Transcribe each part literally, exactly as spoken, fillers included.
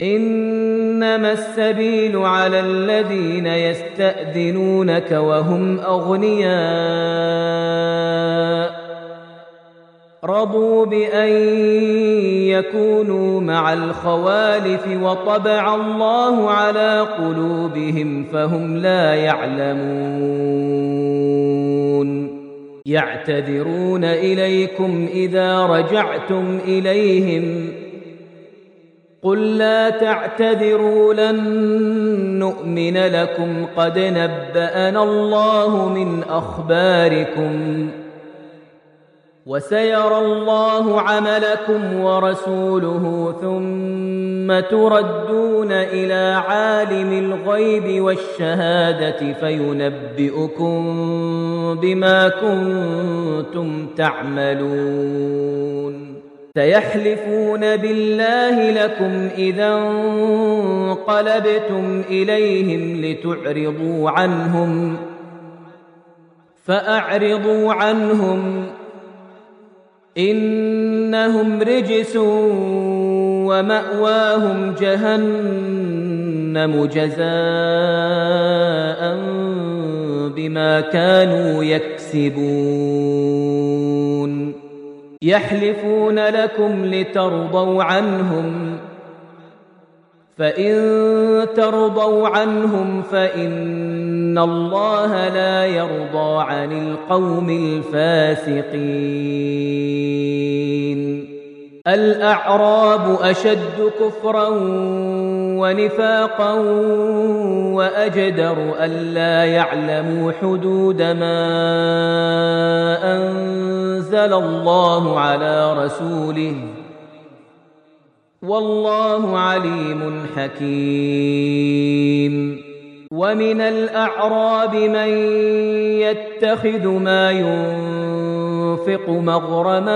إنما السبيل على الذين يستأذنونك وهم أغنياء رضوا بأن يكونوا مع الخوالف وطبع الله على قلوبهم فهم لا يعلمون يعتذرون إليكم إذا رجعتم إليهم قل لا تعتذروا لن نؤمن لكم قد نبأنا الله من أخباركم وسيرى الله عملكم ورسوله ثم تردون إلى عالم الغيب والشهادة فينبئكم بما كنتم تعملون سيحلفون بالله لكم إذا انقلبتم إليهم لتعرضوا عنهم فأعرضوا عنهم إنهم رجس ومأواهم جهنم جزاء بما كانوا يكسبون يحلفون لكم لترضوا عنهم فإن ترضوا عنهم فإن الله لا يرضى عن القوم الفاسقين الأعراب أشد كفرا ونفاقا وأجدر ألا يعلموا حدود ما أنزل الله على رسوله والله عليم حكيم ومن الأعراب من يتخذ ما ينفق مغرما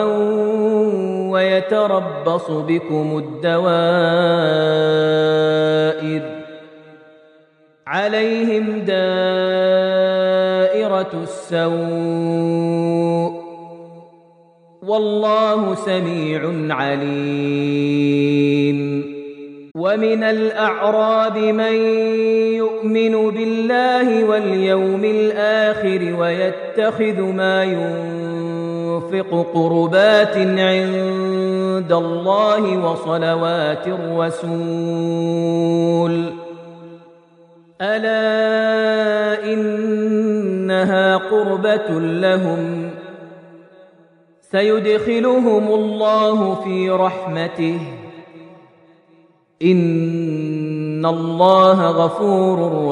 ويتربص بكم الدوائر عليهم دائرة السوء والله سميع عليم ومن الأعراب من يؤمن بالله واليوم الآخر ويتخذ ما ينفق قربات عند الله وصلوات الرسول ألا إنها قربة لهم سيدخلهم الله في رحمته إن الله غفور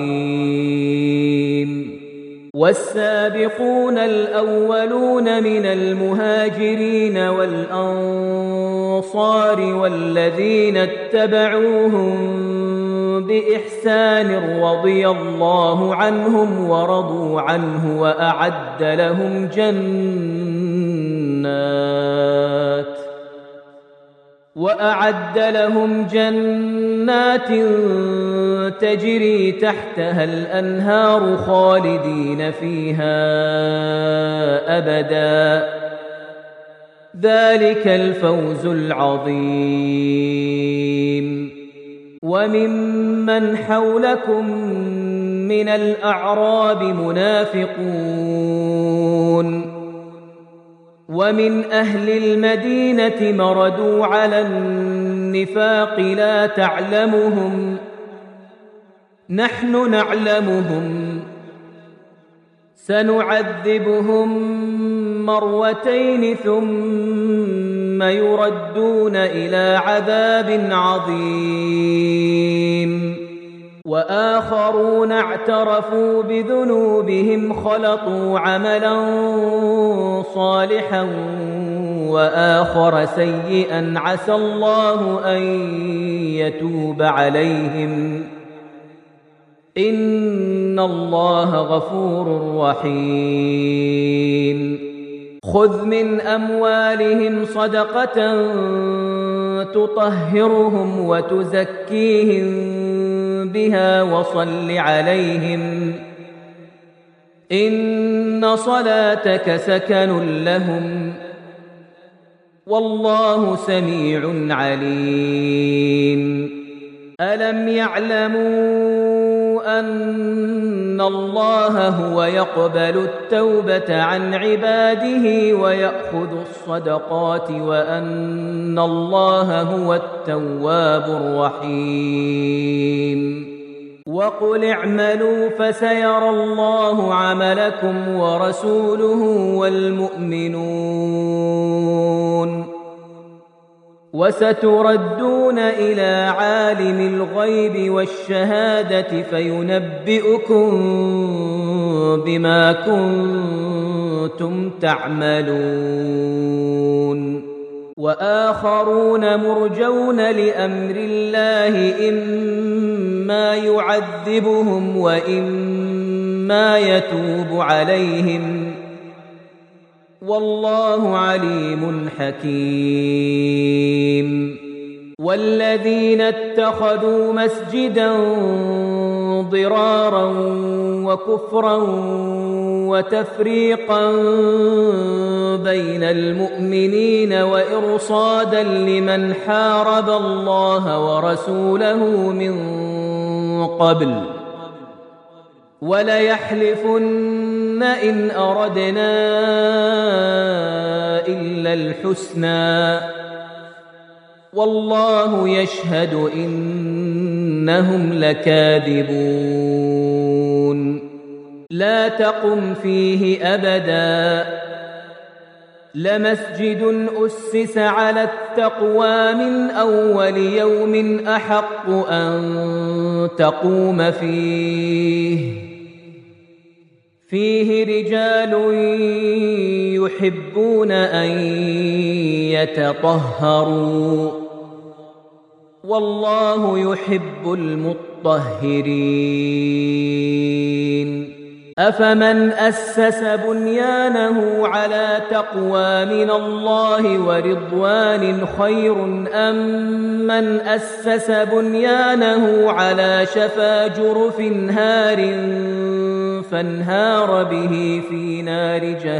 رحيم والسابقون الأولون من المهاجرين والأنصار والذين اتبعوهم بإحسان رضي الله عنهم ورضوا عنه وأعد لهم جنات وأعد لهم جنات تجري تحتها الأنهار خالدين فيها أبدا ذلك الفوز العظيم وممن حولكم من الأعراب منافقون ومن أهل المدينة مردوا على النفاق لا تعلمهم نحن نعلمهم سنعذبهم مرتين ثم يردون إلى عذاب عظيم وآخرون اعترفوا بذنوبهم خلطوا عملا صالحا وآخر سيئا عسى الله أن يتوب عليهم إن الله غفور رحيم خذ من أموالهم صدقة تطهرهم وتزكيهم بها وصل عليهم إن صلاتك سكن لهم والله سميع عليم ألم يعلموا أن الله هو يقبل التوبة عن عباده ويأخذ الصدقات وأن الله هو التواب الرحيم وقل اعملوا فسيرى الله عملكم ورسوله والمؤمنون وستردون إلى عالم الغيب والشهادة فينبئكم بما كنتم تعملون وآخرون مرجون لأمر الله إما يعذبهم وإما يتوب عليهم والله عليم حكيم والذين اتخذوا مسجدا ضرارا وكفرا وتفريقا بين المؤمنين وإرصادا لمن حارب الله ورسوله من قبل وليحلفن إن أردنا إلا الحسنى والله يشهد إنهم لكاذبون لا تقم فيه أبدا لمسجد أسس على التقوى من أول يوم أحق أن تقوم فيه فيه رجال يحبون أن يتطهروا والله يحب المطهرين أفمن أسس بنيانه على تقوى من الله ورضوان خير أم من أسس بنيانه على شفا جرف هار فانهار به في نار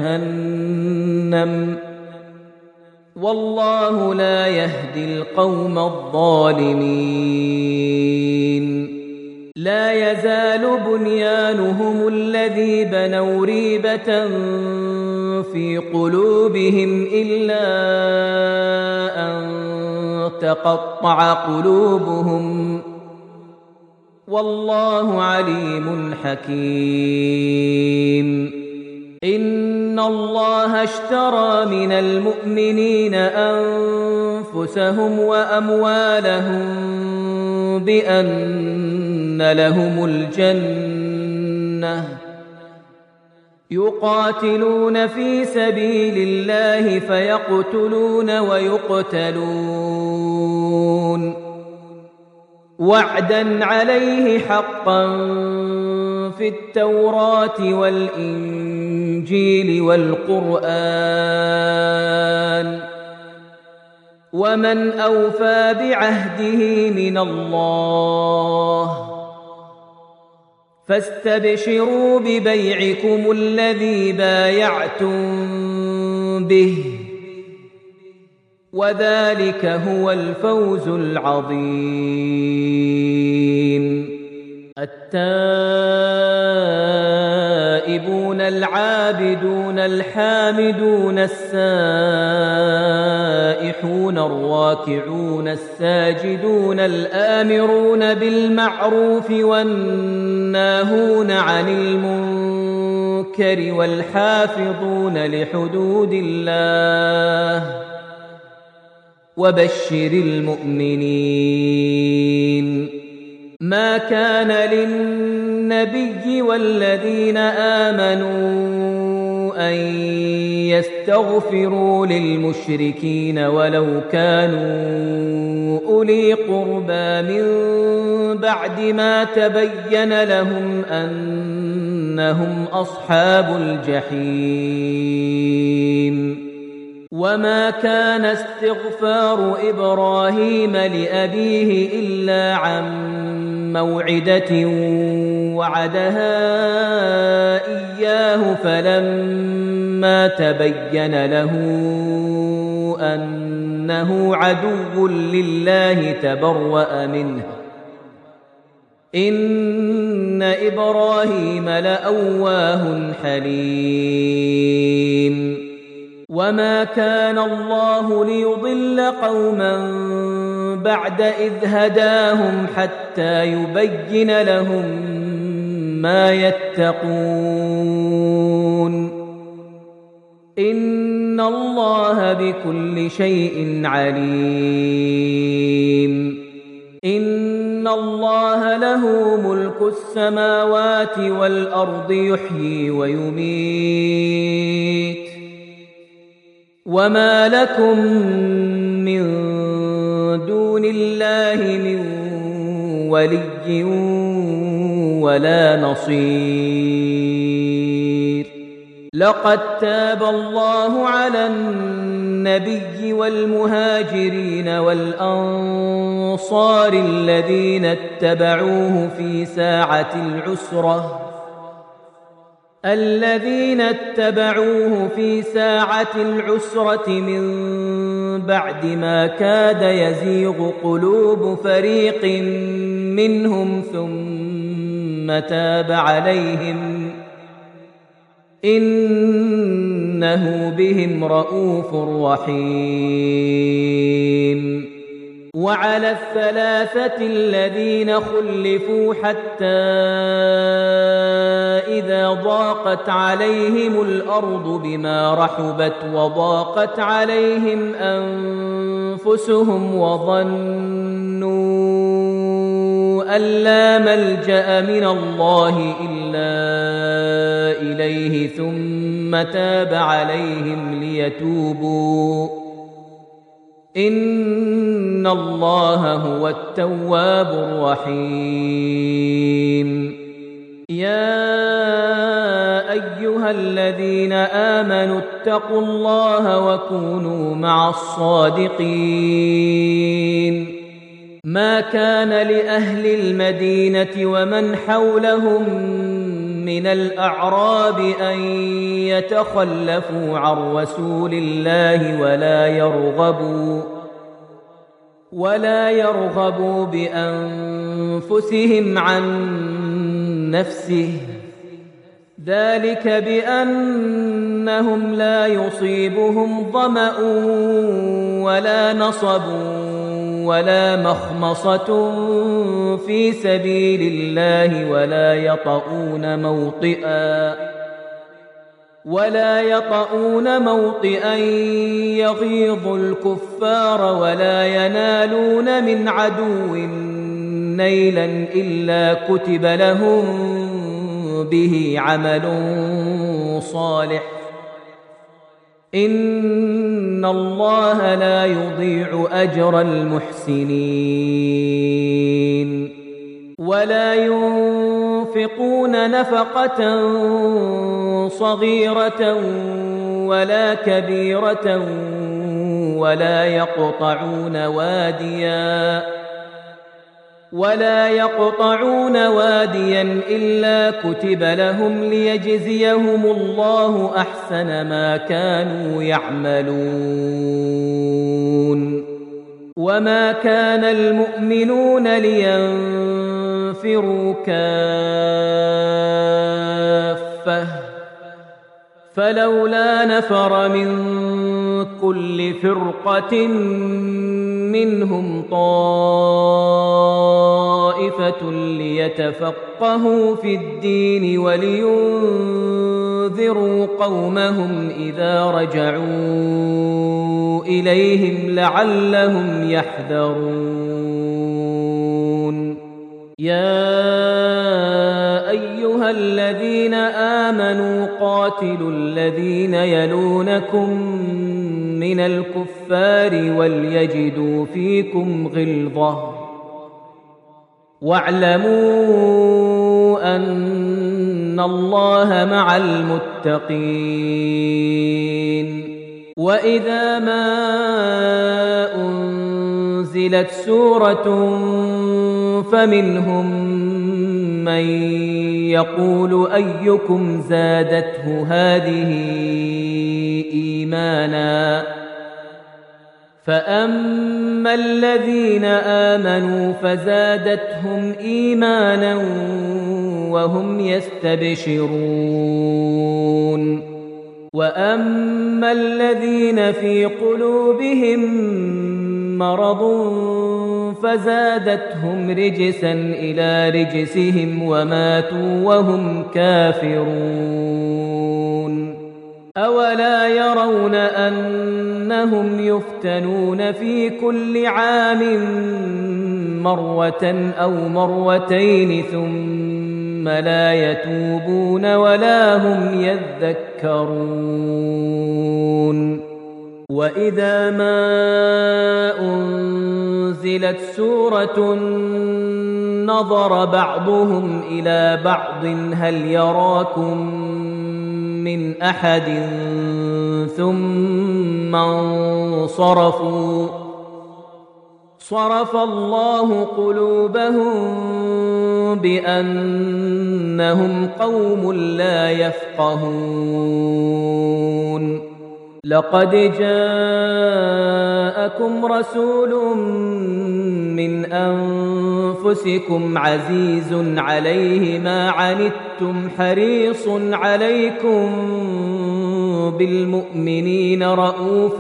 جهنم والله لا يهدي القوم الظالمين لا يزال بنيانهم الذي بنوا ريبة في قلوبهم إلا أن تقطع قلوبهم والله عليم حكيم إن الله اشترى من المؤمنين أنفسهم وأموالهم بأن لهم الجنة يقاتلون في سبيل الله فيقتلون ويقتلون وعدا عليه حقا في التوراة والإنجيل والقرآن ومن أوفى بعهده من الله فاستبشروا ببيعكم الذي بايعتم به وذلك هو الفوز العظيم التائبون العابدون الحامدون السائحون الراكعون الساجدون الآمرون بالمعروف والناهون عن المنكر والحافظون لحدود الله وبشر المؤمنين ما كان للنبي والذين آمنوا أن يستغفروا للمشركين ولو كانوا أولي قربى من بعد ما تبين لهم أنهم أصحاب الجحيم وما كان استغفار إبراهيم لأبيه إلا عن موعدة وعدها إياه فلما تبين له أنه عدو لله تبرأ منه إن إبراهيم لأواه حليم وما كان الله ليضل قوما بعد إذ هداهم حتى يبين لهم ما يتقون إن الله بكل شيء عليم إن الله له ملك السماوات والأرض يحيي ويميت وما لكم من دون الله من ولي ولا نصير لقد تاب الله على النبي والمهاجرين والأنصار الذين اتبعوه في ساعة العسرة الذين اتبعوه في ساعة العسرة من بعد ما كاد يزيغ قلوب فريق منهم ثم تاب عليهم إنه بهم رءوف رحيم وعلى الثلاثة الذين خلفوا حتى إذا ضاقت عليهم الأرض بما رحبت وضاقت عليهم أنفسهم وظنوا أن لا ملجأ من الله إلا إليه ثم تاب عليهم ليتوبوا إن الله هو التواب الرحيم يا أيها الذين آمنوا اتقوا الله وكونوا مع الصادقين ما كان لأهل المدينة ومن حولهم من الأعراب أن يتخلفوا عن رسول الله ولا يرغبوا ولا يرغبوا بأنفسهم عن نفسه ذلك بأنهم لا يصيبهم ظمأ ولا نصب ولا مخمصة في سبيل الله ولا يطؤون موطئا ولا يطؤون موطئا يغيظ الكفار ولا ينالون من عدو نيلا إلا كتب لهم به عمل صالح إن الله لا يضيع أجر المحسنين ولا ينفقون نفقة صغيرة ولا كبيرة ولا يقطعون واديا ولا يقطعون واديا إلا كتب لهم ليجزيهم الله أحسن ما كانوا يعملون وما كان المؤمنون لينفروا كافة فلولا نفر من كل فرقة منهم طائفة ليتفقهوا في الدين ولينذروا قومهم إذا رجعوا إليهم لعلهم يحذرون يا أيها الذين آمنوا قاتلوا الذين يلونكم من الكفار وليجدوا فيكم غلظة واعلموا أن الله مع المتقين وإذا ما أنزلت سورة فمنهم من يقول أيكم زادته هذه إيمانا فأما الذين آمنوا فزادتهم إيمانا وهم يستبشرون وأما الذين في قلوبهم مرض فزادتهم رجسا إلى رجسهم وماتوا وهم كافرون أولا يرون أنهم يفتنون في كل عام مرة أو مرتين ثم لا يتوبون ولا هم يذكرون وإذا ما أنزلت سورة نظر بعضهم إلى بعض هل يراكم من أحد ثم انصرفوا صرف الله قلوبهم بأنهم قوم لا يفقهون لقد جاءكم رسول من أنفسكم عزيز عليه ما عنتم حريص عليكم بالمؤمنين رؤوف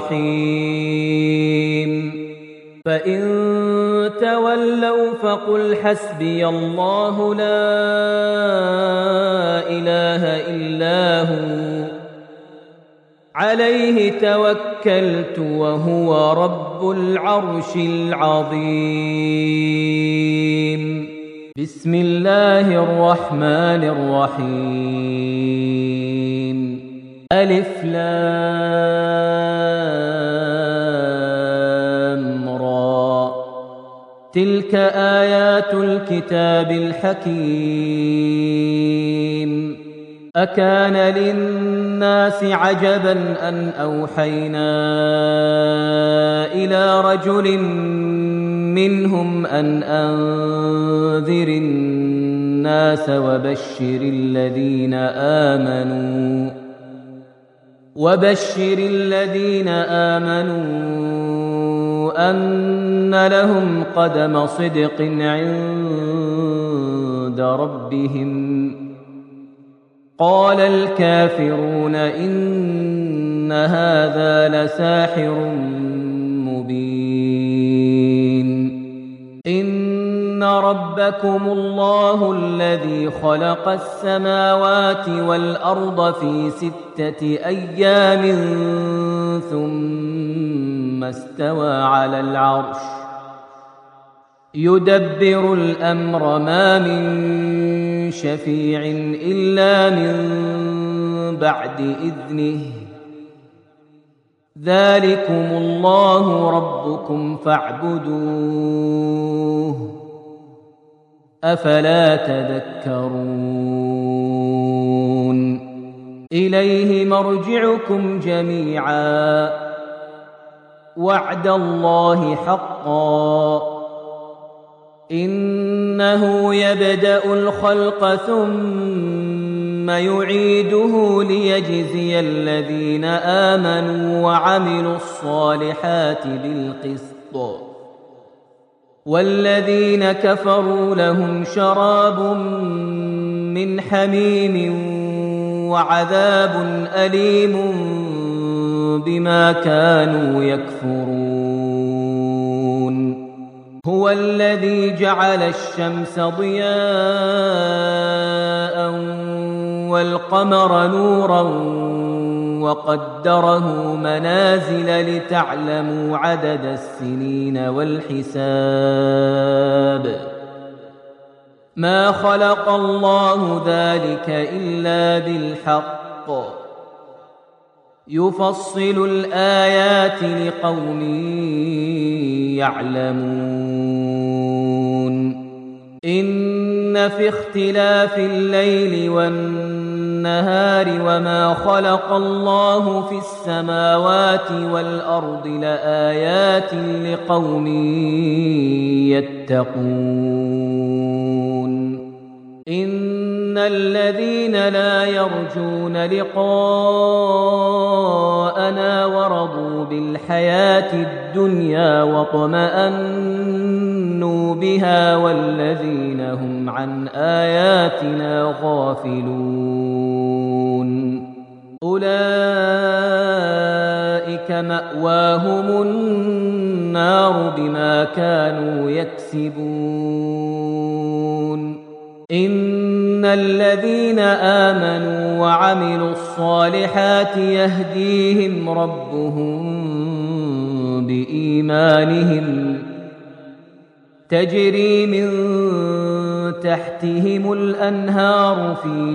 رحيم فإن تولوا فقل حسبي الله لا إله إلا هو عليه توكلت وهو رب العرش العظيم بسم الله الرحمن الرحيم ألف لام را تلك آيات الكتاب الحكيم أكان للناس عجبا أن أوحينا إلى رجل منهم أن أنذر الناس وبشر الذين آمنوا وبشر الذين آمنوا أن لهم قدم صدق عند ربهم قال الكافرون إن هذا لساحر مبين إن ربكم الله الذي خلق السماوات والأرض في ستة أيام ثم استوى على العرش يدبر الأمر ما من شفيع إلا من بعد إذنه ذلكم الله ربكم فاعبدوه أفلا تذكرون إليه مرجعكم جميعا وعد الله حقا إنه يبدأ الخلق ثم يعيده ليجزي الذين آمنوا وعملوا الصالحات بالقسط والذين كفروا لهم شراب من حميم وعذاب أليم بما كانوا يكفرون هو الذي جعل الشمس ضياء والقمر نورا وقدره منازل لتعلموا عدد السنين والحساب ما خلق الله ذلك إلا بالحق يفصل الآيات لقوم يعلمون إن في اختلاف الليل والنهار وما خلق الله في السماوات والأرض لآيات لقوم يتقون إن الذين لا يرجون لقاءنا ورضوا بالحياة الدنيا واطمأنوا بها والذين هم عن آياتنا غافلون أولئك مأواهم النار بما كانوا يكسبون إن الذين آمنوا وعملوا الصالحات يهديهم ربهم بإيمانهم تجري من تحتهم الأنهار في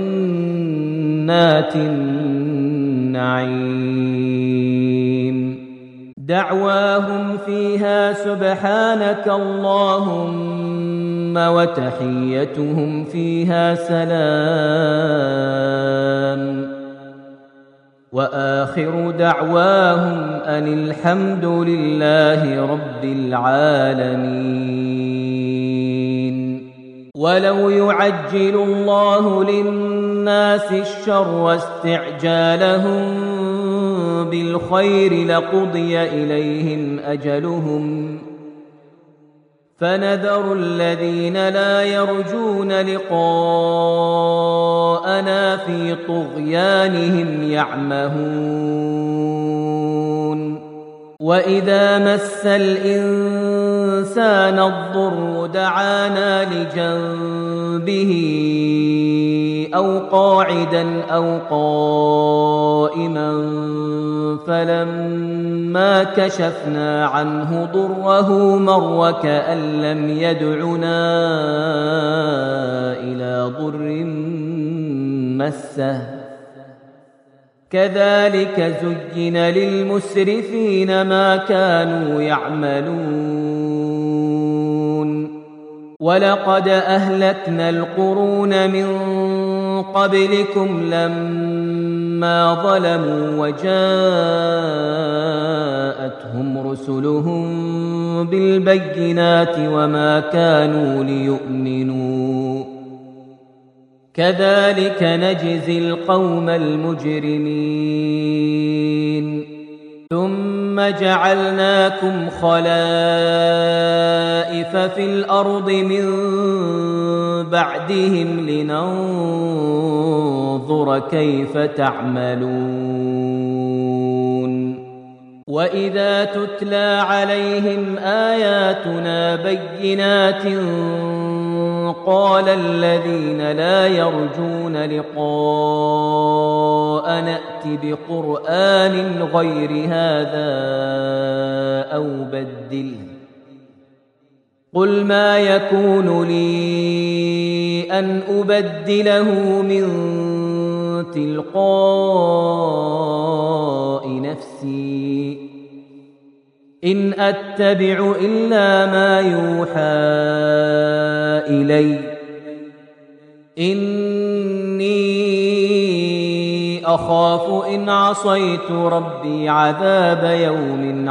جنات النعيم دعواهم فيها سبحانك اللهم وتحيتهم فيها سلام وآخر دعواهم أن الحمد لله رب العالمين ولو يعجل الله للناس الشر واستعجالهم بالخير لقضي إليهم أجلهم فنذر الذين لا يرجون لقاءنا في طغيانهم يعمهون وإذا مس الإنسان الضر دعانا لجنبه أو قاعدا أو قائما فلما كشفنا عنه ضره مر كأن لم يدعنا إلى ضر مسه كذلك زين للمسرفين ما كانوا يعملون ولقد أهلكنا القرون من قبلكم لما ظلموا وجاءتهم رسلهم بالبينات وما كانوا ليؤمنوا كذلك نجزي القوم المجرمين ثم جعلناكم خلائف في الأرض من بعدهم لننظر كيف تعملون وإذا تتلى عليهم آياتنا بينات قال الذين لا يرجون لقاء نأت بقرآن غير هذا أو بدله قل ما يكون لي أن أبدله من تلقاء نفسي إن أتبع إلا ما يوحى إلي إني أخاف إن عصيت ربي عذاب يوم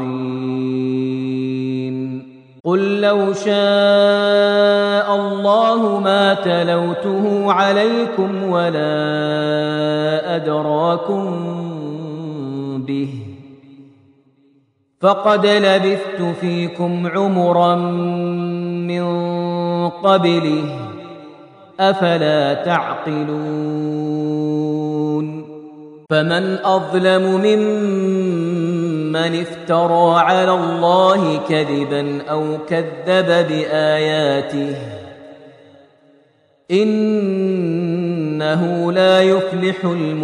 عظيم قل لو شاء الله ما تلوته عليكم ولا أدراكم به فقد لبثت فيكم عمرا من قبله أفلا تعقلون فمن أظلم ممن افترى على الله كذبا أو كذب بآياته إنه لا يفلح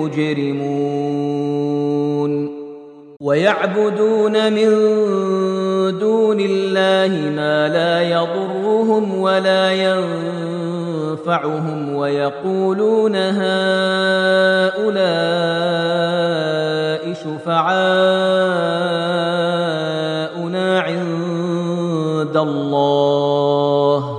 المجرمون ويعبدون من دون الله ما لا يضرهم ولا ينفعهم ويقولون هؤلاء شفعاؤنا عند الله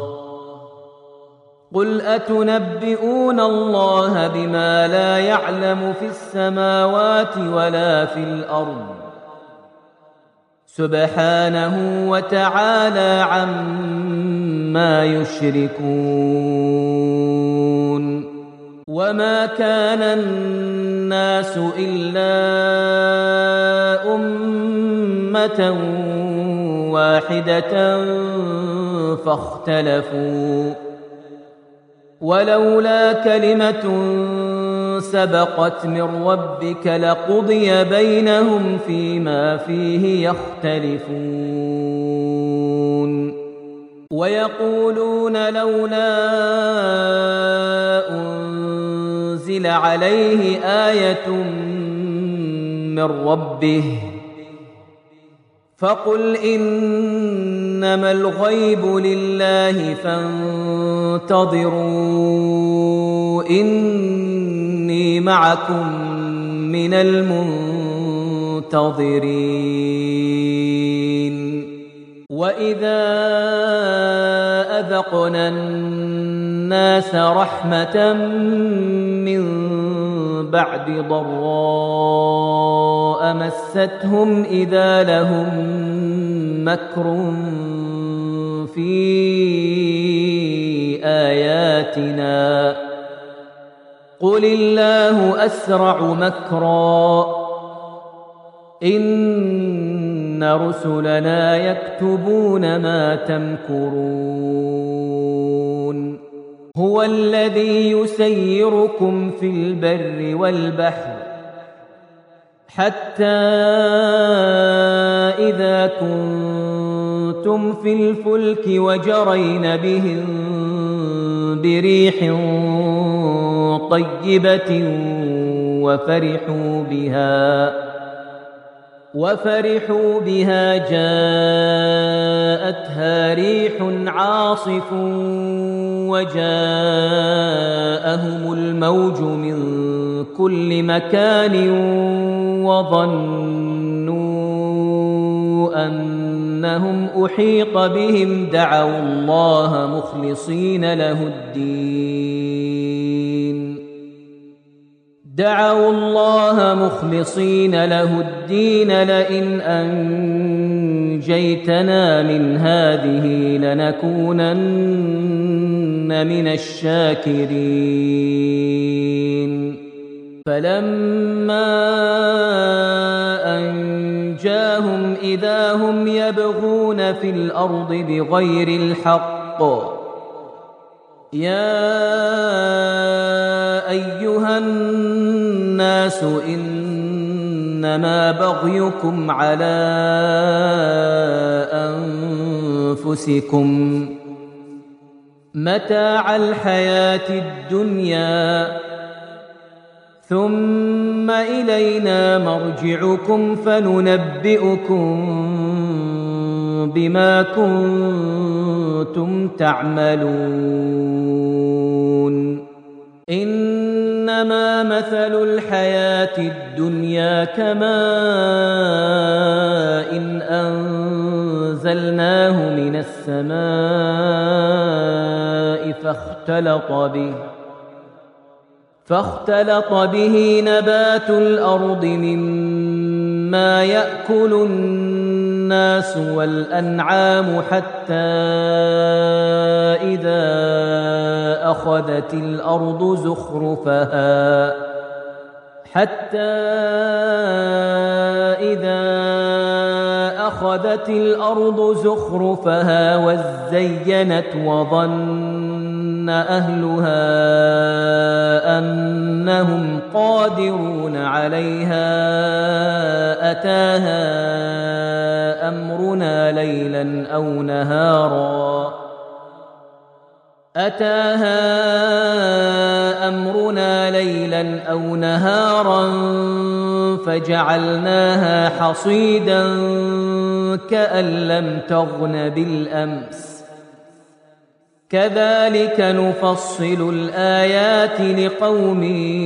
قل أتنبئون الله بما لا يعلم في السماوات ولا في الأرض سبحانه وتعالى عما ما يشركون وما كان الناس إلا أمة واحدة فاختلفوا ولولا كلمة سبقت من ربك لقضي بينهم فيما فيه يختلفون ويقولون لولا أنزل عليه آية من ربه فقل إنما الغيب لله فانتظروا إني معكم من المنتظرين وإذا أذقنا الناس رحمة من بعد ضراء مستهم إذا لهم مكر في آياتنا قل الله أسرع مكرا إن رسلنا يكتبون ما تمكرون هو الذي يسيركم في البر والبحر حتى إذا كنتم في الفلك وجرين بهم بريح طيبة وفرحوا بها وفرحوا بها جاءتها ريح عاصف وجاءهم الموج من كل مكان وظنوا أنهم أحيط بهم دعوا الله مخلصين له الدين دعوا الله مخلصين له الدين لئن أنجيتنا من هذه لنكونن من الشاكرين فلما أنجاهم إذا هم يبغون في الأرض بغير الحق يا أيها الناس إنما بغيكم على أنفسكم متاع الحياة الدنيا ثم إلينا مرجعكم فننبئكم بما كنتم تعملون إنما مثل الحياة الدنيا كماء إن أنزلناه من السماء فاختلط به فاختلط به نبات الأرض مما يأكل الناس والأنعام حتى إذا أخذت الأرض زخرفها حتى إذا أخذت الأرض زخرفها وزينت وظن أهلها أنهم قادرون عليها أتاها أمرنا ليلا أو نهارا أتاها أمرنا ليلا أو نهارا فجعلناها حصيدا كأن لم تغن بالأمس كذلك نفصل الآيات لقوم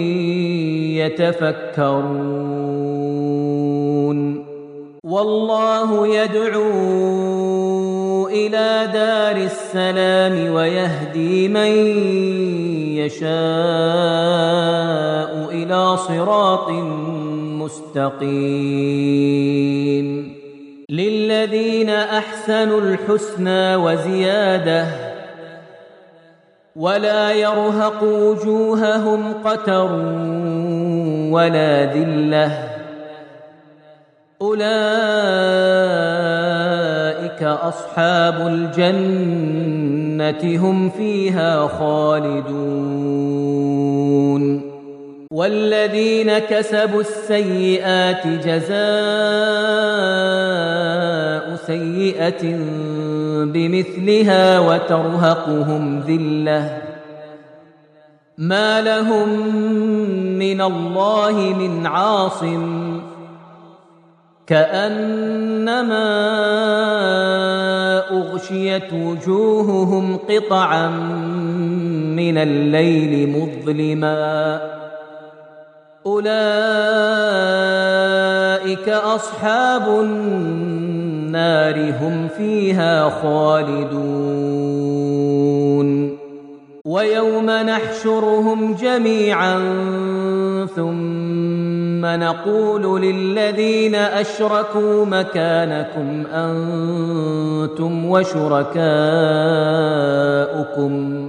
يتفكرون والله يدعو إلى دار السلام ويهدي من يشاء إلى صراط مستقيم للذين أحسنوا الحسنى وزيادة ولا يرهق وجوههم قتر ولا ذلة أولئك أصحاب الجنة هم فيها خالدون والذين كسبوا السيئات جزاء سيئة بمثلها وترهقهم ذلة ما لهم من الله من عاصم كأنما أغشيت وجوههم قطعا من الليل مظلما أولئك أصحاب النار هم فيها خالدون ويوم نحشرهم جميعا ثم نقول للذين أشركوا مكانكم أنتم وشركاؤكم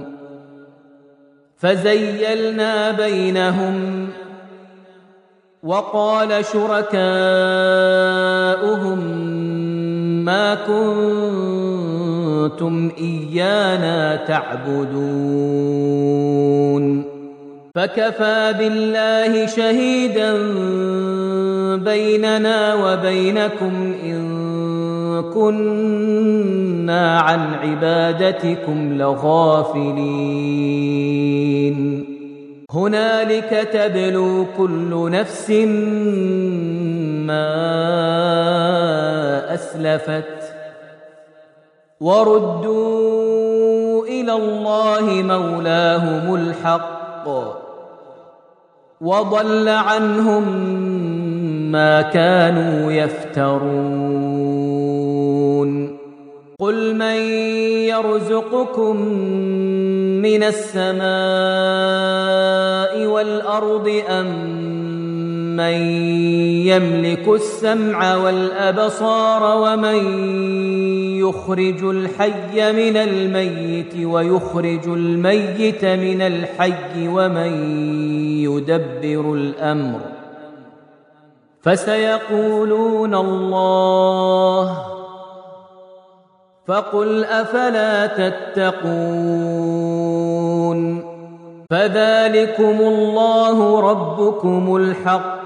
فزيلنا بينهم وقال شركاؤهم ما كنتم إيانا تعبدون فكفى بالله شهيدا بيننا وبينكم إن كنا عن عبادتكم لغافلين هنالك تبلو كل نفس ما أسلفت وردوا إلى الله مولاهم الحق وضل عنهم ما كانوا يفترون قل من يرزقكم من السماء والأرض أم من يملك السمع والأبصار ومن يخرج الحي من الميت ويخرج الميت من الحي ومن يدبر الأمر فسيقولون الله فقل أفلا تتقون فذلكم الله ربكم الحق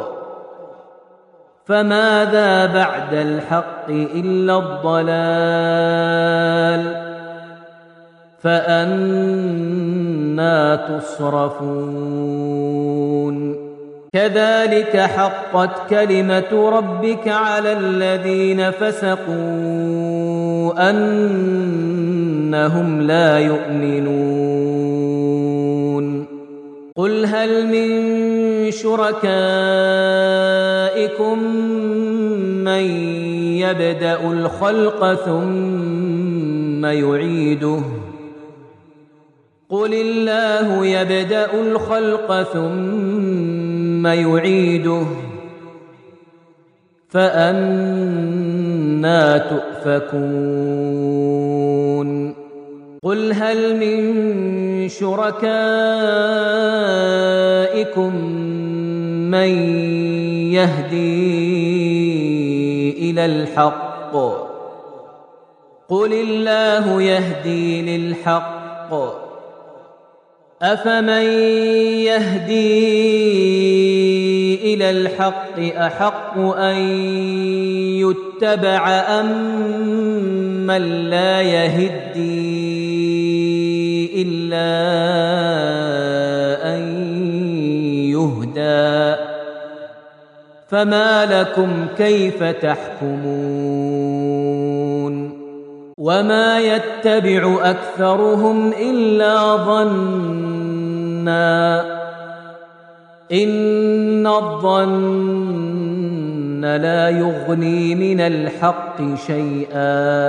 فماذا بعد الحق إلا الضلال فأنى تصرفون كذلك حقت كلمة ربك على الذين فسقوا أنهم لا يؤمنون قل هل من شركائكم من يبدأ الخلق ثم يعيده قل الله يبدأ الخلق ثم يعيده فأنى تؤفكون قل هل من شركائكم من يهدي إلى الحق قل الله يهدي للحق أفمن يهدي إلى الحق أحق أن يتبع أم من لا يهدي إلا أن يهدى فما لكم كيف تحكمون وما يتبع أكثرهم إلا ظنّا إن الظن لا يغني من الحق شيئا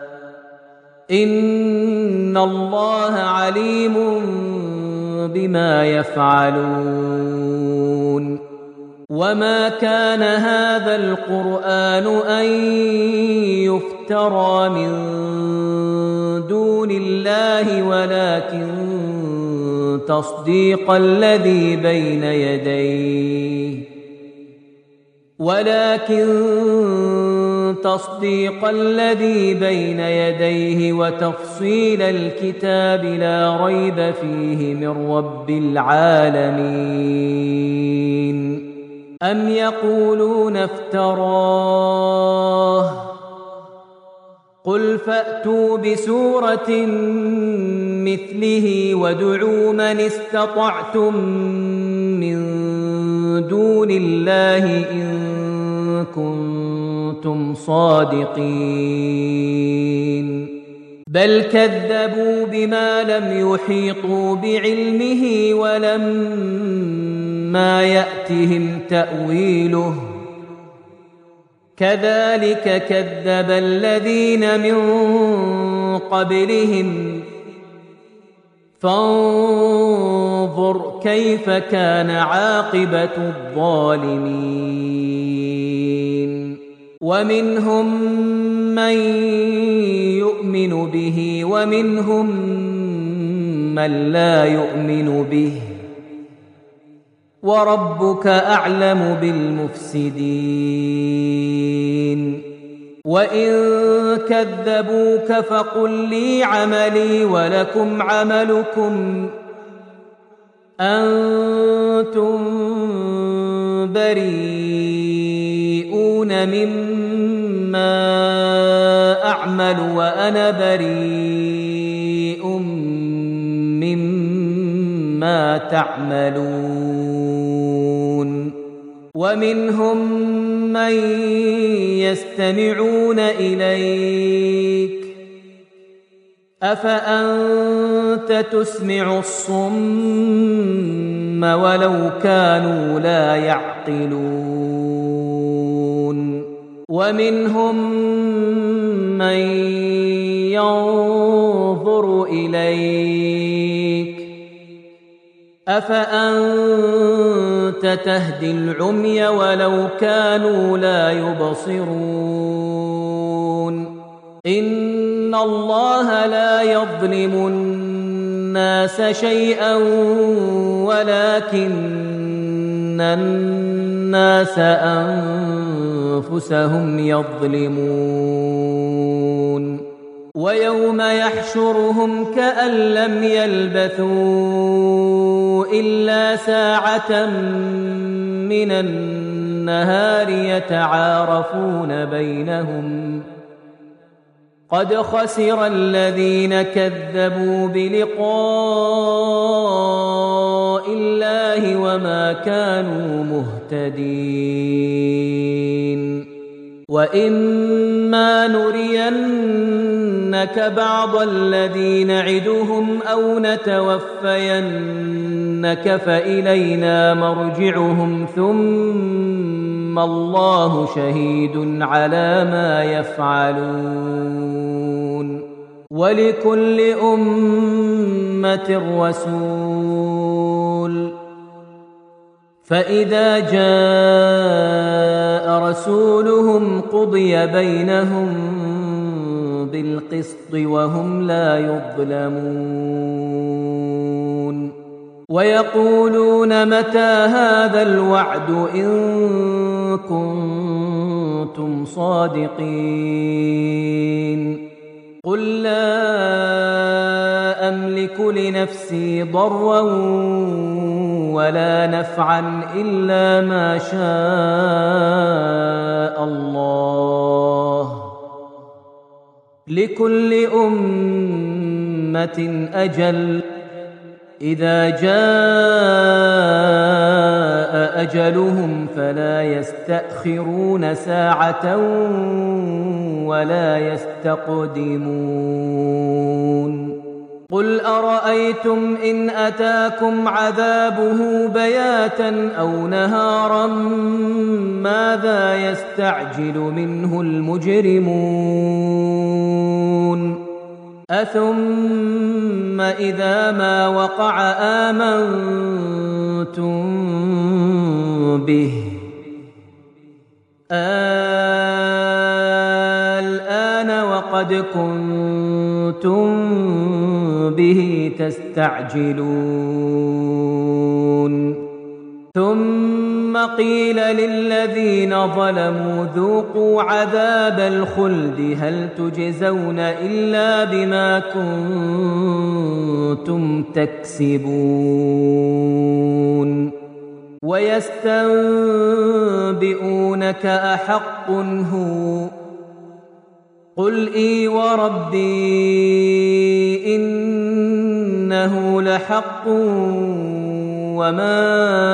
إن الله عليم بما يفعلون وما كان هذا القرآن أن يفترى من دون الله ولكن تصديق الذي بين يديه ولكن تصديق الذي بين يديه وتفصيل الكتاب لا ريب فيه من رب العالمين. أم يقولون افتراه قل فأتوا بسورة مثله وادعوا من استطعتم من دون الله إن كنتم صادقين بل كذبوا بما لم يحيطوا بعلمه ولما يأتهم تأويله كذلك كذب الذين من قبلهم فانظر كيف كان عاقبة الظالمين. ومنهم من يؤمن به ومنهم من لا يؤمن به وربك أعلم بالمفسدين. وإن كذبوك فقل لي عملي ولكم عملكم أنتم بريئون مما أعمل وأنا بريء مما تعملون. ومنهم من يستمعون إليك أفأنت تسمع الصم ولو كانوا لا يعقلون. ومنهم من ينظر إليك أفأنت تهدي العمي ولو كانوا لا يبصرون. إن الله لا يظلم الناس شيئا ولكن الناس أنفسهم يظلمون. ويوم يحشرهم كأن لم يلبثوا إلا ساعة من النهار يتعارفون بينهم قد خسر الذين كذبوا بلقاء الله وما كانوا مهتدين. وإما نرينك بعض الذي نعدهم أو نتوفينك فإلينا مرجعهم ثم الله شهيد على ما يفعلون. ولكل أمة رسول فإذا جاء رسولهم قضي بينهم بالقسط وهم لا يظلمون. ويقولون متى هذا الوعد إن كنتم صادقين قل لا أملك لنفسي ضرا ولا نفعا إلا ما شاء الله لكل أمة أجل إذا جاء أجلهم فلا يستأخرون ساعة ولا يستقدمون. قل أرأيتم إن أتاكم عذابه بياتا أو نهارا ماذا يستعجل منه المجرمون أثم إذا ما وقع آمنتم به الآن وقد كنتم به تستعجلون ثم قيل للذين ظلموا ذوقوا عذاب الخلد هل تجزون إلا بما كنتم تكسبون ويستنبئونك أحق هو قل إي وربي إنه لحق وما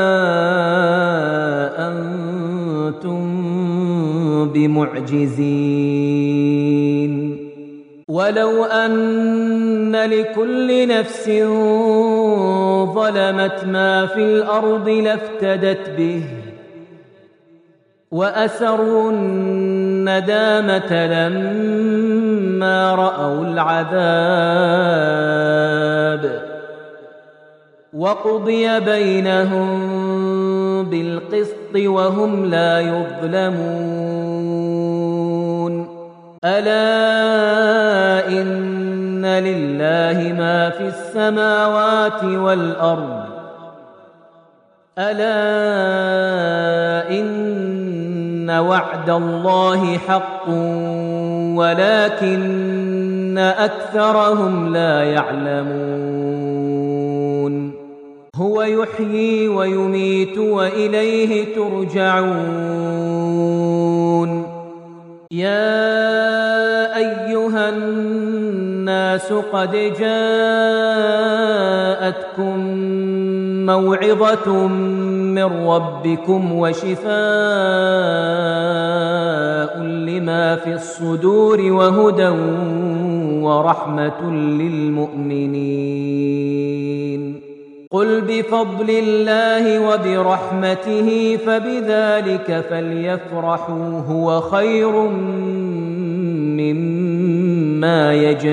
أنتم بمعجزين ولو أن لكل نفس ظلمت ما في الأرض لافتدت به وأسروا الندامة لما رأوا العذاب وقضي بينهم بالقسط وهم لا يظلمون ألا إن لله ما في السماوات والأرض ألا إن وعد الله حق ولكن أكثرهم لا يعلمون هو يحيي ويميت وإليه ترجعون يا أيها الناس قد جاءتكم موعظة من ربكم وشفاء لما في الصدور وهدى ورحمة للمؤمنين قل بفضل الله وبرحمته فبذلك فليفرحوا هو خير مما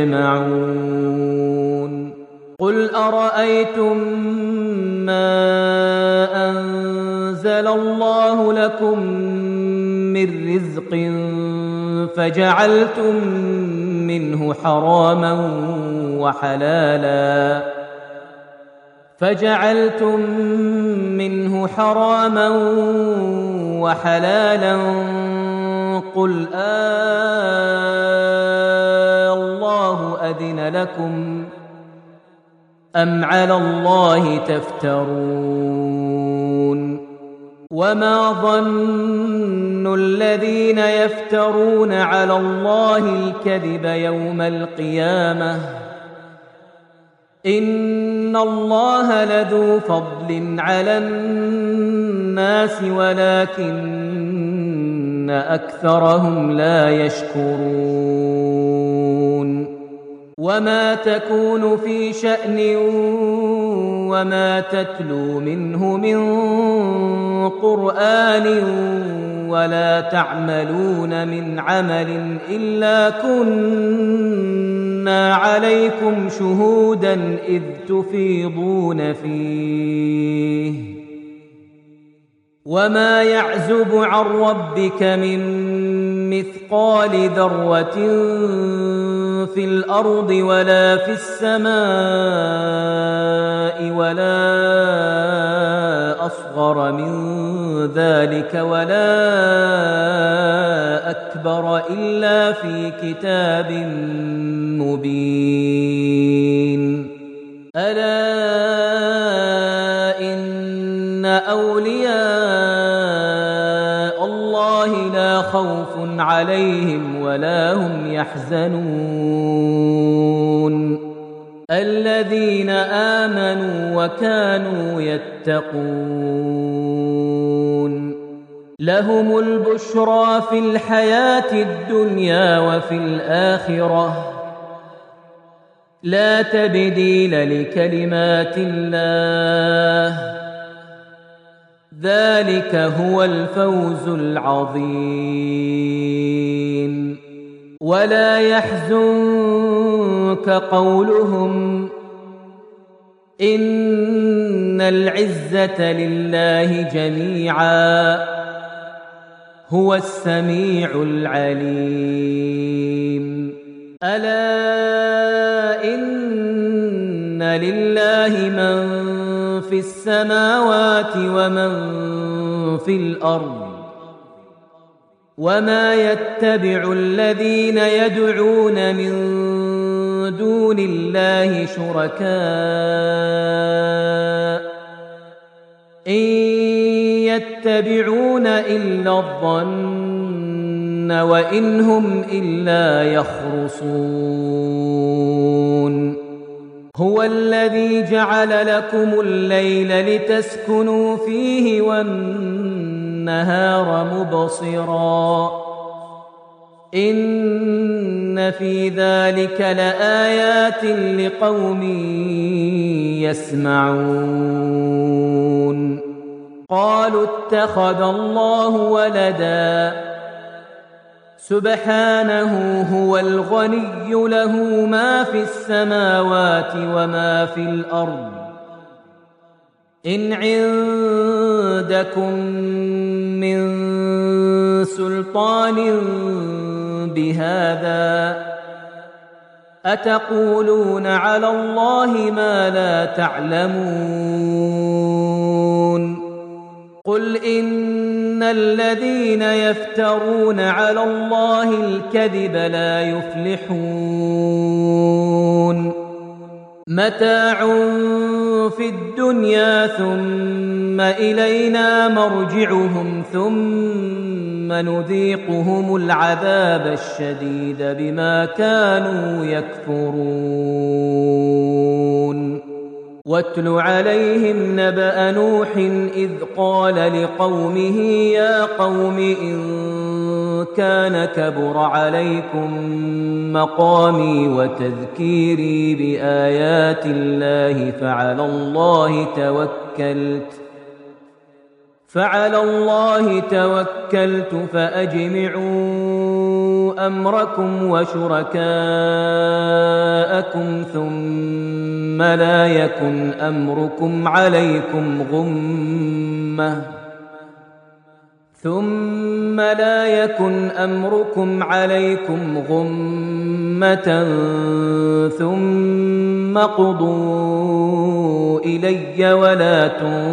يجمعون قل أرأيتم ما أنزل الله لكم من رزق فجعلتم منه حراما وحلالا فجعلتم منه حراما وحلالا قل آه الله أذن لكم أم على الله تفترون وما ظن الذين يفترون على الله الكذب يوم القيامة إن الله لذو فضل على الناس ولكن أكثرهم لا يشكرون وما تكون في شأن وما تتلو منه من قرآن ولا تعملون من عمل إلا كنا عليكم شهودا إذ تفيضون فيه وما يعزب عن ربك من مثقال ذرة في الأرض ولا في السماء ولا أصغر من ذلك ولا أكبر إلا في كتاب مبين ألا إن أولياء الله لا خوف عليهم ولا هم يحزنون الذين آمنوا وكانوا يتقون لهم البشرى في الحياة الدنيا وفي الآخرة لا تبديل لكلمات الله ذلك هو الفوز العظيم ولا يحزنك قولهم إن العزة لله جميعا هو السميع العليم ألا إن لله من في السماوات ومن في الأرض وما يتبع الذين يدعون من دون الله شركاء إن يتبعون إلا الظن وإن هم إلا يخرصون هو الذي جعل لكم الليل لتسكنوا فيه والنهار مبصرا إن في ذلك لآيات لقوم يسمعون قالوا اتخذ الله ولدا سبحانه هو الغني له ما في السماوات وما في الأرض إن عندكم من سلطان بهذا أتقولون على الله ما لا تعلمون قل إن الذين يفترون على الله الكذب لا يفلحون متاع في الدنيا ثم إلينا مرجعهم ثم نذيقهم العذاب الشديد بما كانوا يكفرون واتل عليهم نبأ نوح إذ قال لقومه يا قوم إن كان كبر عليكم مقامي وتذكيري بآيات الله فعلى الله توكلت فعلى الله توكلت فأجمعوا أمركم وشركاءكم ثم لا يكن أمركم عليكم غمة ثم لا يكن أمركم عليكم غمة ثم قضوا إلي ولا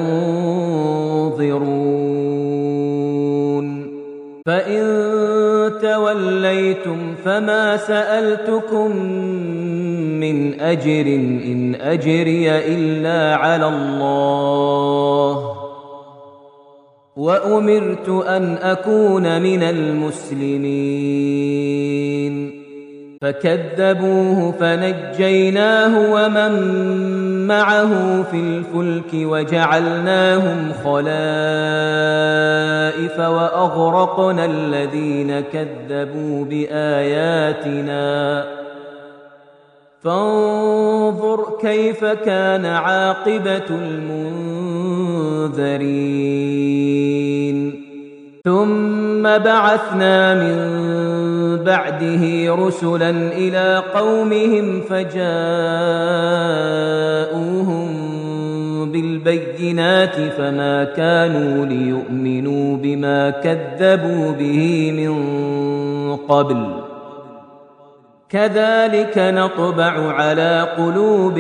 تنظرون فإن توليتم فما سألتكم من أجر إن أجري إلا على الله وأمرت أن أكون من المسلمين فكذبوه فنجيناه ومن معه في الفلك وجعلناهم خلائف وأغرقنا الذين كذبوا بآياتنا فانظر كيف كان عاقبة المنذرين ثم بعثنا من بعده رسلا إلى قومهم فجاءوهم بالبينات فما كانوا ليؤمنوا بما كذبوا به من قبل كذلك نطبع على قلوب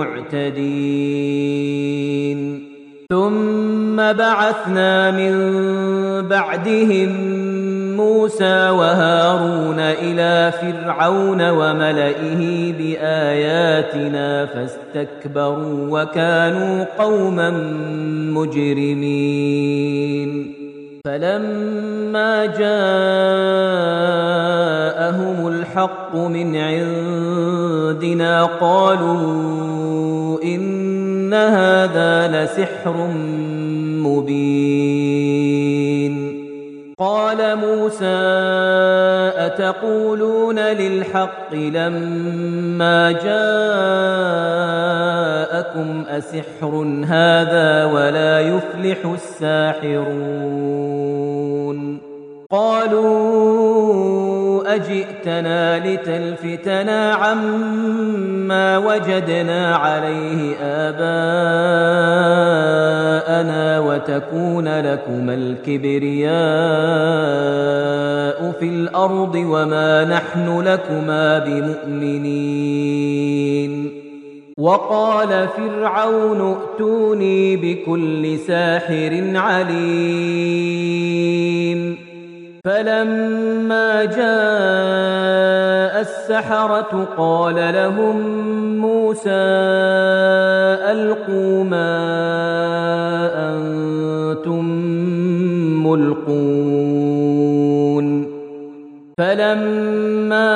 المعتدين ثم بعثنا من بعدهم موسى وهارون إلى فرعون وملئه بآياتنا فاستكبروا وكانوا قوما مجرمين فلما جاءهم الحق من عندنا قالوا إن هذا لسحر مبين قال موسى أتقولون للحق لما جاءكم أسحر هذا ولا يفلح الساحرون قالوا أجئتنا لتلفتنا عما ما وجدنا عليه آباءنا وتكون لكما الكبرياء في الأرض وما نحن لكما بمؤمنين وقال فرعون ائتوني بكل ساحر عليم فلما جاء السحرة قال لهم موسى ألقوا ما أنتم ملقون فلما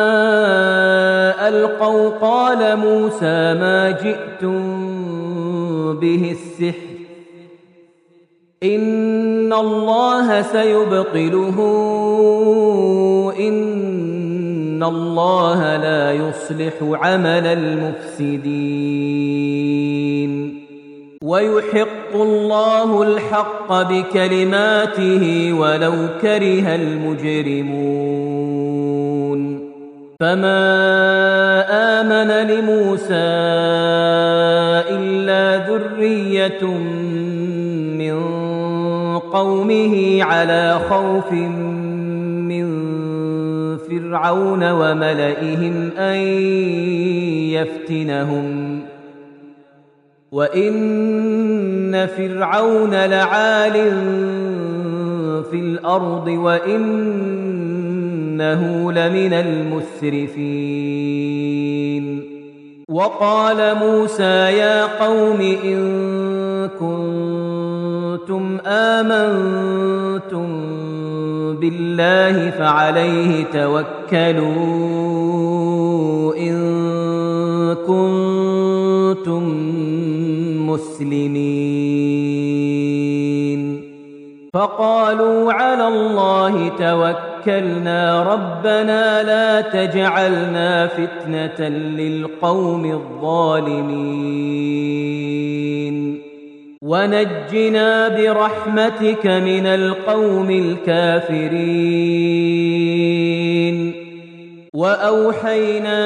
ألقوا قال موسى ما جئتم به السحر إن الله سيبطله إن الله لا يصلح عمل المفسدين ويحق الله الحق بكلماته ولو كره المجرمون فما آمن لموسى إلا ذرية من قومه على خوف من فرعون وملئهم أن يفتنهم وإن فرعون لعال في الأرض وإنه لمن المسرفين وقال موسى يا قوم إن كنتم آمنتم بالله فعليه توكلوا إن كنتم مسلمين فقالوا على الله توكلنا ربنا لا تجعلنا فتنة للقوم الظالمين ونجنا برحمتك من القوم الكافرين وأوحينا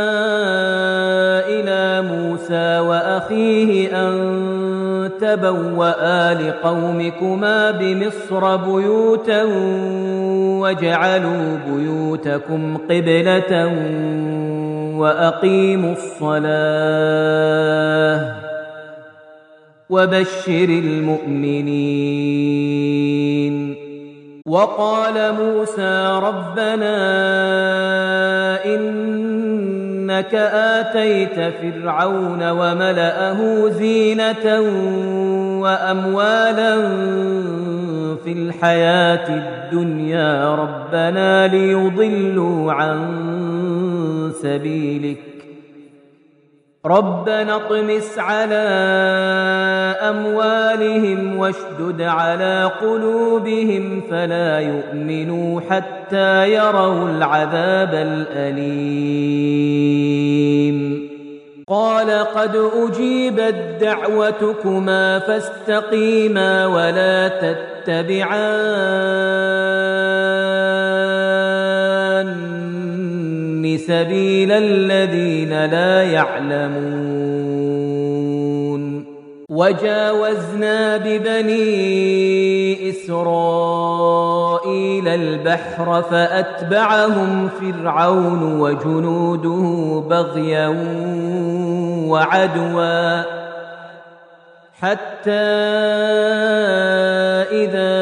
إلى موسى وأخيه أن تبوأ لقومكما بمصر بيوتا واجعلوا بيوتكم قبلة وأقيموا الصلاة وبشر المؤمنين وقال موسى ربنا إنك آتيت فرعون وملأه زينة وأموالا في الحياة الدنيا ربنا ليضلوا عن سبيلك ربنا اطمس على أموالهم واشدد على قلوبهم فلا يؤمنوا حتى يروا العذاب الأليم قال قد أجيبت دعوتكما فاستقيما ولا تتبعان سبيل الذين لا يعلمون وجاوزنا ببني إسرائيل البحر فأتبعهم فرعون وجنوده بغيا وعدوا حتى إذا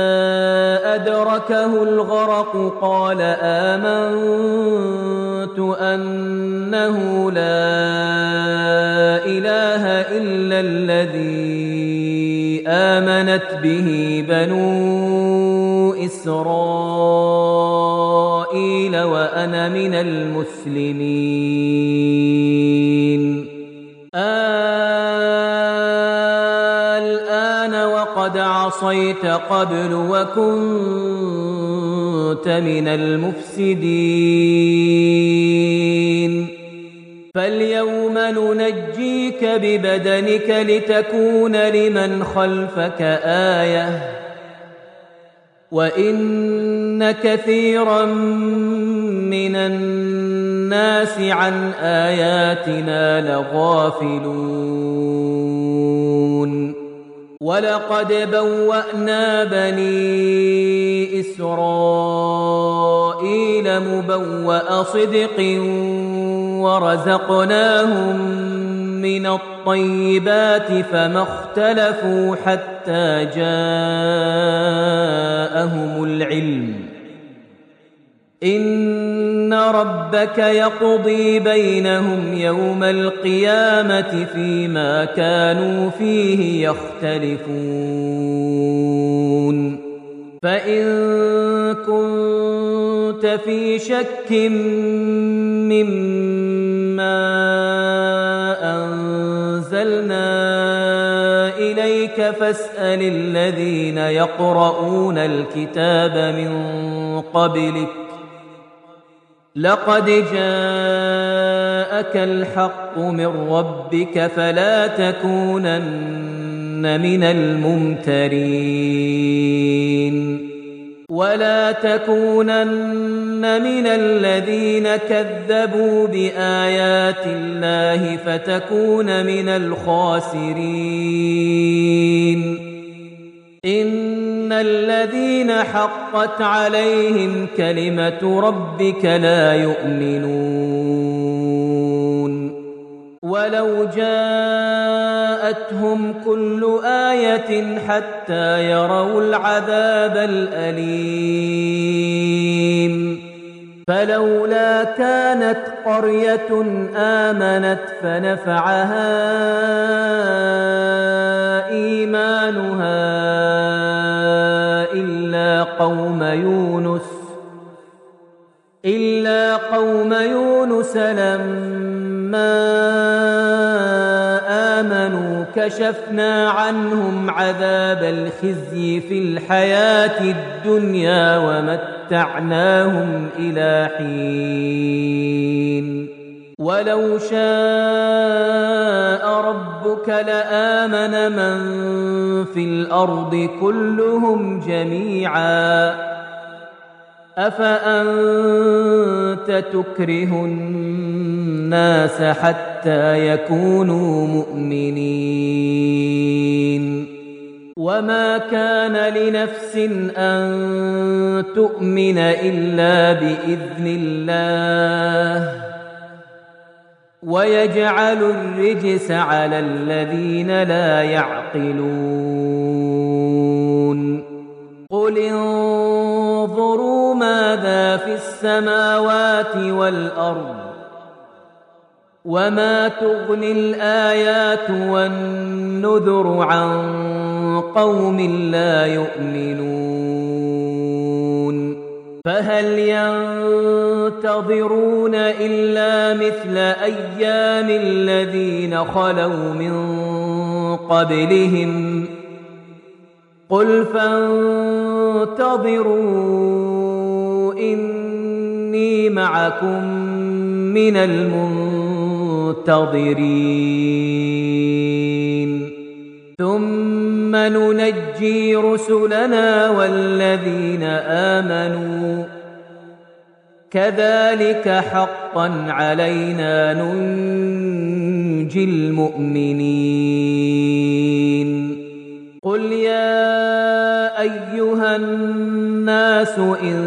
أدركه الغرق قال آمنت أنه لا إله إلا الذي آمنت به بنو إسرائيل وأنا من المسلمين الآن وقد عصيت قبل وكنت من المفسدين فاليوم ننجيك ببدنك لتكون لمن خلفك آية وإن كثيرا من الناس الناس عن آياتنا لغافلون ولقد بوأنا بني إسرائيل مبوأ صدق ورزقناهم من الطيبات فما اختلفوا حتى جاءهم العلم إن ربك يقضي بينهم يوم القيامة فيما كانوا فيه يختلفون فإن كنت في شك مما أنزلنا إليك فاسأل الذين يقرؤون الكتاب من قبلك لقد جاءك الحق من ربك فلا تكونن من الممترين ولا تكونن من الذين كذبوا بآيات الله فتكون من الخاسرين إن الذين حقت عليهم كلمة ربك لا يؤمنون ولو جاءتهم كل آية حتى يروا العذاب الأليم فلولا كانت قرية آمنت فنفعها إيمانها إلا قوم يونس إلا قوم يونس لما آمنوا كشفنا عنهم عذاب الخزي في الحياة الدنيا ومتعناهم إلى حين ولو شاء ربك لآمن من في الأرض كلهم جميعا أفأنت تكره الناس حتى يكونوا مؤمنين وما كان لنفس أن تؤمن إلا بإذن الله ويجعل الرجس على الذين لا يعقلون قل انظروا ماذا في السماوات والأرض وما تغني الآيات والنذر عن قوم لا يؤمنون فهل ينتظرون إلا مثل أيام الذين خلوا من قبلهم قل فانتظروا إني معكم من المنتظرين ثم ننجي رسلنا والذين آمنوا كذلك حقا علينا ننجي المؤمنين قل يا أيها الناس إن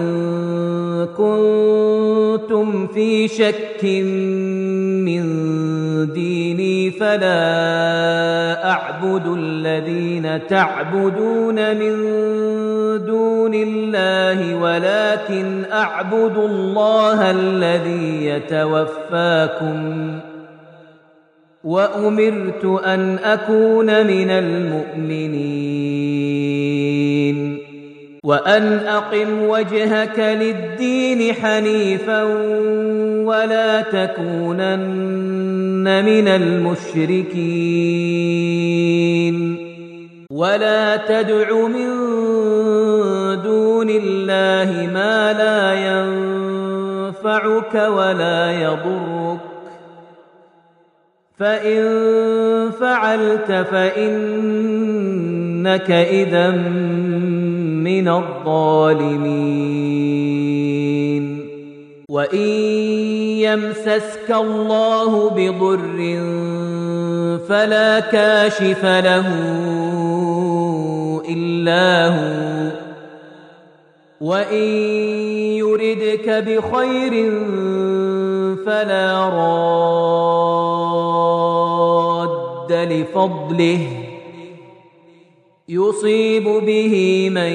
كنتم في شك من ديني فلا أعبد الذين تعبدون من دون الله ولكن أعبد الله الذي يتوفاكم وأمرت أن أكون من المؤمنين وأن أقم وجهك للدين حنيفا ولا تكونن من المشركين ولا تدع من دون الله ما لا ينفعك ولا يضرك فإن فعلت فإنك إذا من الظالمين وإن يمسسك الله بضر فلا كاشف له إلا هو، وإن يردك بخير فلا راد لفضله يصيب به من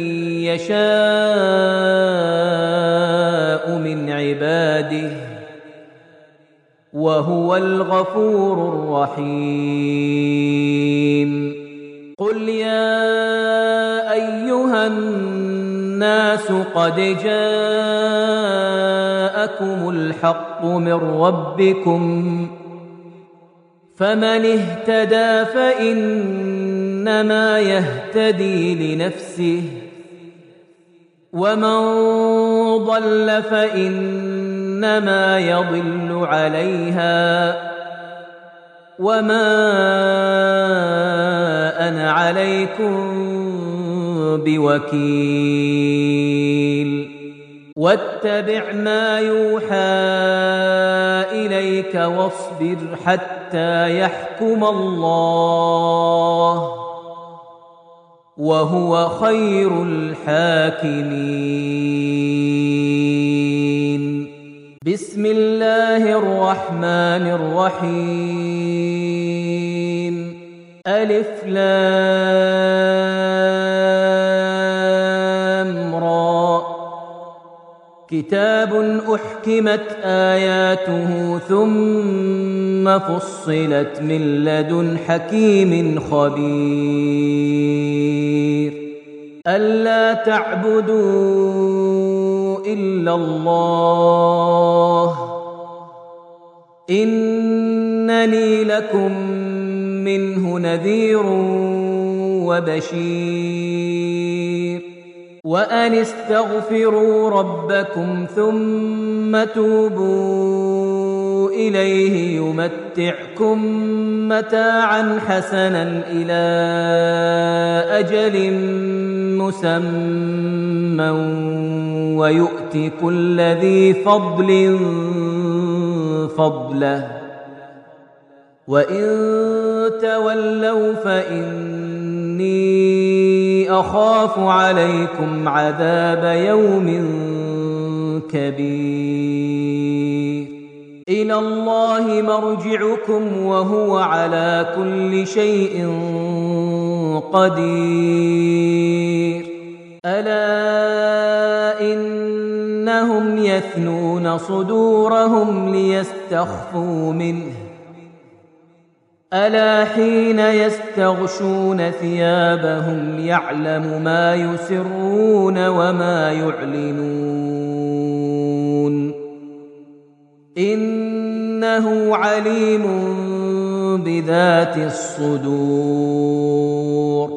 يشاء من عباده وهو الغفور الرحيم. قل يا أيها الناس قد جاءكم الحق من ربكم، فمن اهتدى فإنما يهتدي لنفسه، ومن ضل فإنما يضل عليها، وما أنا عليكم بوكيل. واتبع ما يوحى إليك واصبر حتى يحكم الله وهو خير الحاكمين. بسم الله الرحمن الرحيم. ألف لام را. كتاب أحكمت آياته ثم فصلت من لدن حكيم خبير. ألا تعبدوا إلا الله إنني لكم منه نذير وبشير. وأن استغفروا ربكم ثم توبوا إليه يمتعكم متاعا حسنا إلى أجل مسمى ويؤت كل ذي فضل فضله، وإن تولوا فإني أخاف عليكم عذاب يوم كبير. إلى الله مرجعكم وهو على كل شيء قدير. ألا إنهم يثنون صدورهم ليستخفوا منه، ألا حين يستغشون ثيابهم يعلم ما يسرون وما يعلنون، إنه عليم بذات الصدور.